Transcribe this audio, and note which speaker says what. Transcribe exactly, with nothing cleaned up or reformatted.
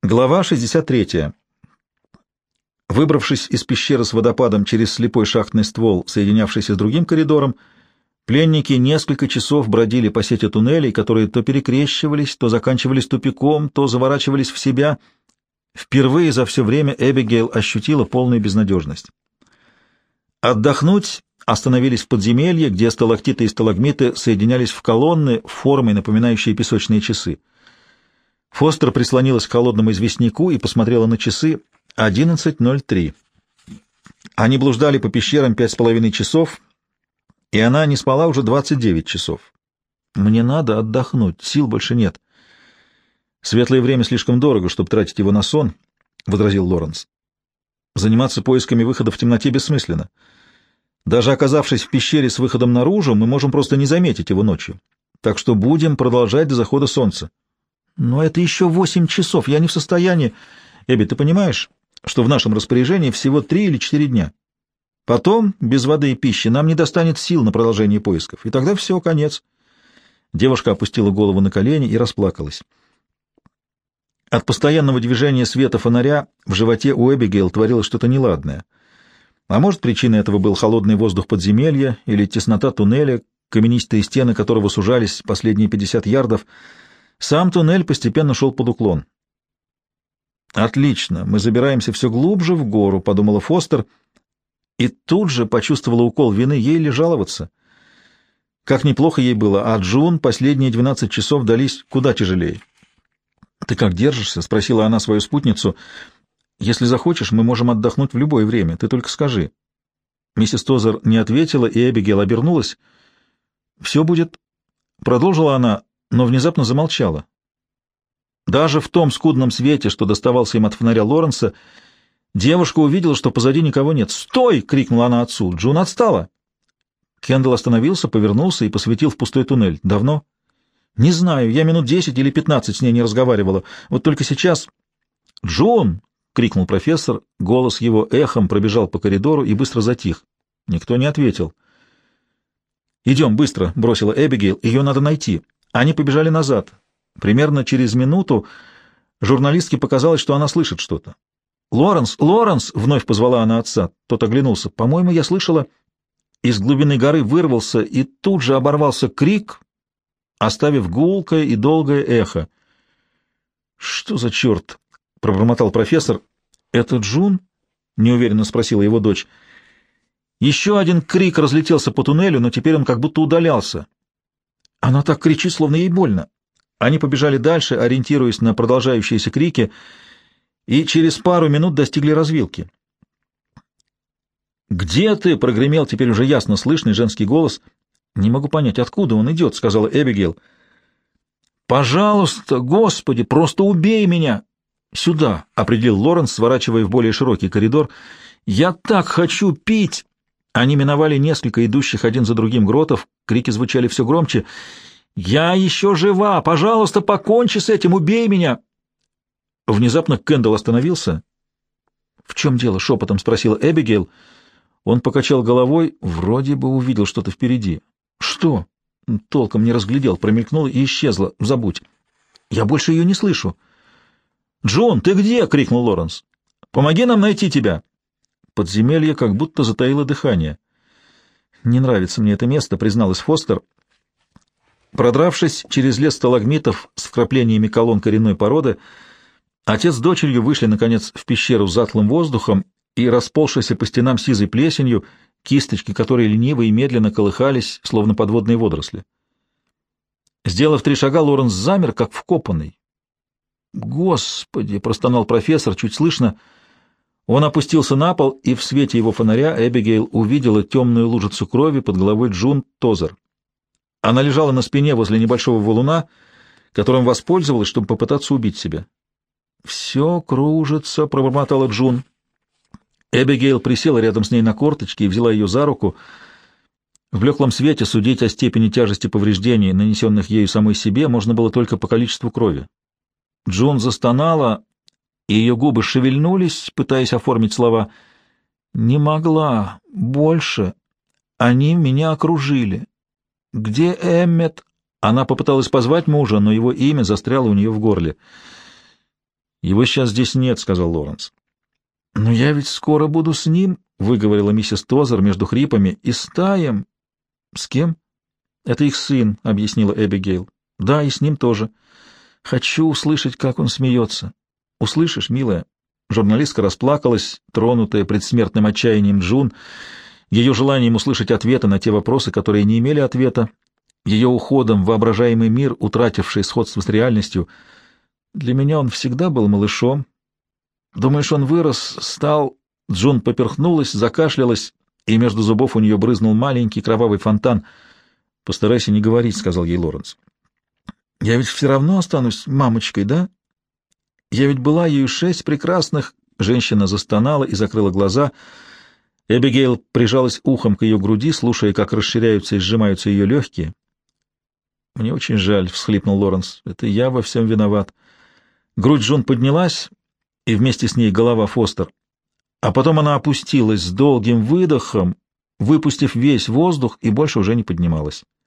Speaker 1: Глава шестьдесят третья. Выбравшись из пещеры с водопадом через слепой шахтный ствол, соединявшийся с другим коридором, пленники несколько часов бродили по сети туннелей, которые то перекрещивались, то заканчивались тупиком, то заворачивались в себя. Впервые за все время Эбигейл ощутила полную безнадежность. Отдохнуть остановились в подземелье, где сталактиты и сталагмиты соединялись в колонны, формой напоминающие песочные часы. Фостер прислонилась к холодному известняку и посмотрела на часы. одиннадцать ноль три. Они блуждали по пещерам пять с половиной часов, и она не спала уже двадцать девять часов. «Мне надо отдохнуть, сил больше нет». «Светлое время слишком дорого, чтобы тратить его на сон», — возразил Лоренс. «Заниматься поисками выхода в темноте бессмысленно. Даже оказавшись в пещере с выходом наружу, мы можем просто не заметить его ночью. Так что будем продолжать до захода солнца». «Но это еще восемь часов, я не в состоянии...» «Эбби, ты понимаешь, что в нашем распоряжении всего три или четыре дня? Потом, без воды и пищи, нам не достанет сил на продолжение поисков, и тогда все, конец». Девушка опустила голову на колени и расплакалась. От постоянного движения света фонаря в животе у Эбигейл творилось что-то неладное. А может, причиной этого был холодный воздух подземелья или теснота туннеля, каменистые стены которого сужались последние пятьдесят ярдов. Сам туннель постепенно шел под уклон. «Отлично, мы забираемся все глубже в гору», — подумала Фостер, и тут же почувствовала укол вины, ей ли жаловаться. Как неплохо ей было, а Джун последние двенадцать часов дались куда тяжелее. «Ты как держишься?» — спросила она свою спутницу. «Если захочешь, мы можем отдохнуть в любое время, ты только скажи». Миссис Тозер не ответила, и Эбигейл обернулась. «Все будет...» — продолжила она, но внезапно замолчала. Даже в том скудном свете, что доставался им от фонаря Лоренса, девушка увидела, что позади никого нет. «Стой!» — крикнула она отцу. «Джун отстала!» Кендалл остановился, повернулся и посветил в пустой туннель. «Давно?» «Не знаю, я минут десять или пятнадцать с ней не разговаривала. Вот только сейчас...» «Джун!» — крикнул профессор. Голос его эхом пробежал по коридору и быстро затих. Никто не ответил. «Идем, быстро!» — бросила Эбигейл. «Ее надо найти». Они побежали назад. Примерно через минуту журналистке показалось, что она слышит что-то. «Лоренс! Лоренс!» — вновь позвала она отца. Тот оглянулся. «По-моему, я слышала...» Из глубины горы вырвался и тут же оборвался крик, оставив гулкое и долгое эхо. «Что за черт?» — пробормотал профессор. «Это Джун?» — неуверенно спросила его дочь. Еще один крик разлетелся по туннелю, но теперь он как будто удалялся. Она так кричит, словно ей больно. Они побежали дальше, ориентируясь на продолжающиеся крики, и через пару минут достигли развилки. «Где ты?» — прогремел теперь уже ясно слышный женский голос. «Не могу понять, откуда он идет», — сказала Эбигейл. «Пожалуйста, Господи, просто убей меня!» «Сюда», — определил Лоренс, сворачивая в более широкий коридор. «Я так хочу пить!» Они миновали несколько идущих один за другим гротов, крики звучали все громче. «Я еще жива! Пожалуйста, покончи с этим! Убей меня!» Внезапно Кендалл остановился. «В чем дело?» — шепотом спросила Эбигейл. Он покачал головой, вроде бы увидел что-то впереди. «Что?» — толком не разглядел, промелькнуло и исчезло. «Забудь. Я больше ее не слышу». «Джун, ты где?» — крикнул Лоренс. «Помоги нам найти тебя!» Подземелье как будто затаило дыхание. «Не нравится мне это место», — призналась Фостер. Продравшись через лес сталагмитов с вкраплениями колонн коренной породы, отец с дочерью вышли, наконец, в пещеру с затхлым воздухом и расползшейся по стенам сизой плесенью, кисточки которой лениво и медленно колыхались, словно подводные водоросли. Сделав три шага, Лоренс замер, как вкопанный. «Господи!» — простонал профессор, чуть слышно. Он опустился на пол, и в свете его фонаря Эбигейл увидела темную лужицу крови под головой Джун Тозер. Она лежала на спине возле небольшого валуна, которым воспользовалась, чтобы попытаться убить себя. «Все кружится», — пробормотала Джун. Эбигейл присела рядом с ней на корточки и взяла ее за руку. В блеклом свете судить о степени тяжести повреждений, нанесенных ею самой себе, можно было только по количеству крови. Джун застонала, и ее губы шевельнулись, пытаясь оформить слова. «Не могла. Больше. Они меня окружили. Где Эммет?» Она попыталась позвать мужа, но его имя застряло у нее в горле. Его сейчас здесь нет, — сказал Лоренс. — Но я ведь скоро буду с ним, — выговорила миссис Тозер между хрипами, — и с Таем. — С кем? — Это их сын, — объяснила Эбигейл. — Да, и с ним тоже. Хочу услышать, как он смеется. — Услышишь, милая? Журналистка расплакалась, тронутая предсмертным отчаянием Джун, ее желанием услышать ответы на те вопросы, которые не имели ответа, ее уходом в воображаемый мир, утративший сходство с реальностью. Для меня он всегда был малышом. Думаешь, он вырос, стал... Джун поперхнулась, закашлялась, и между зубов у нее брызнул маленький кровавый фонтан. — Постарайся не говорить, — сказал ей Лоренс. — Я ведь все равно останусь мамочкой, да? Я ведь была ею шесть прекрасных... Женщина застонала и закрыла глаза. Эбигейл прижалась ухом к ее груди, слушая, как расширяются и сжимаются ее легкие. — Мне очень жаль, — всхлипнул Лоренс. — Это я во всем виноват. Грудь Джун поднялась, и вместе с ней голова Фостер. А потом она опустилась с долгим выдохом, выпустив весь воздух, и больше уже не поднималась.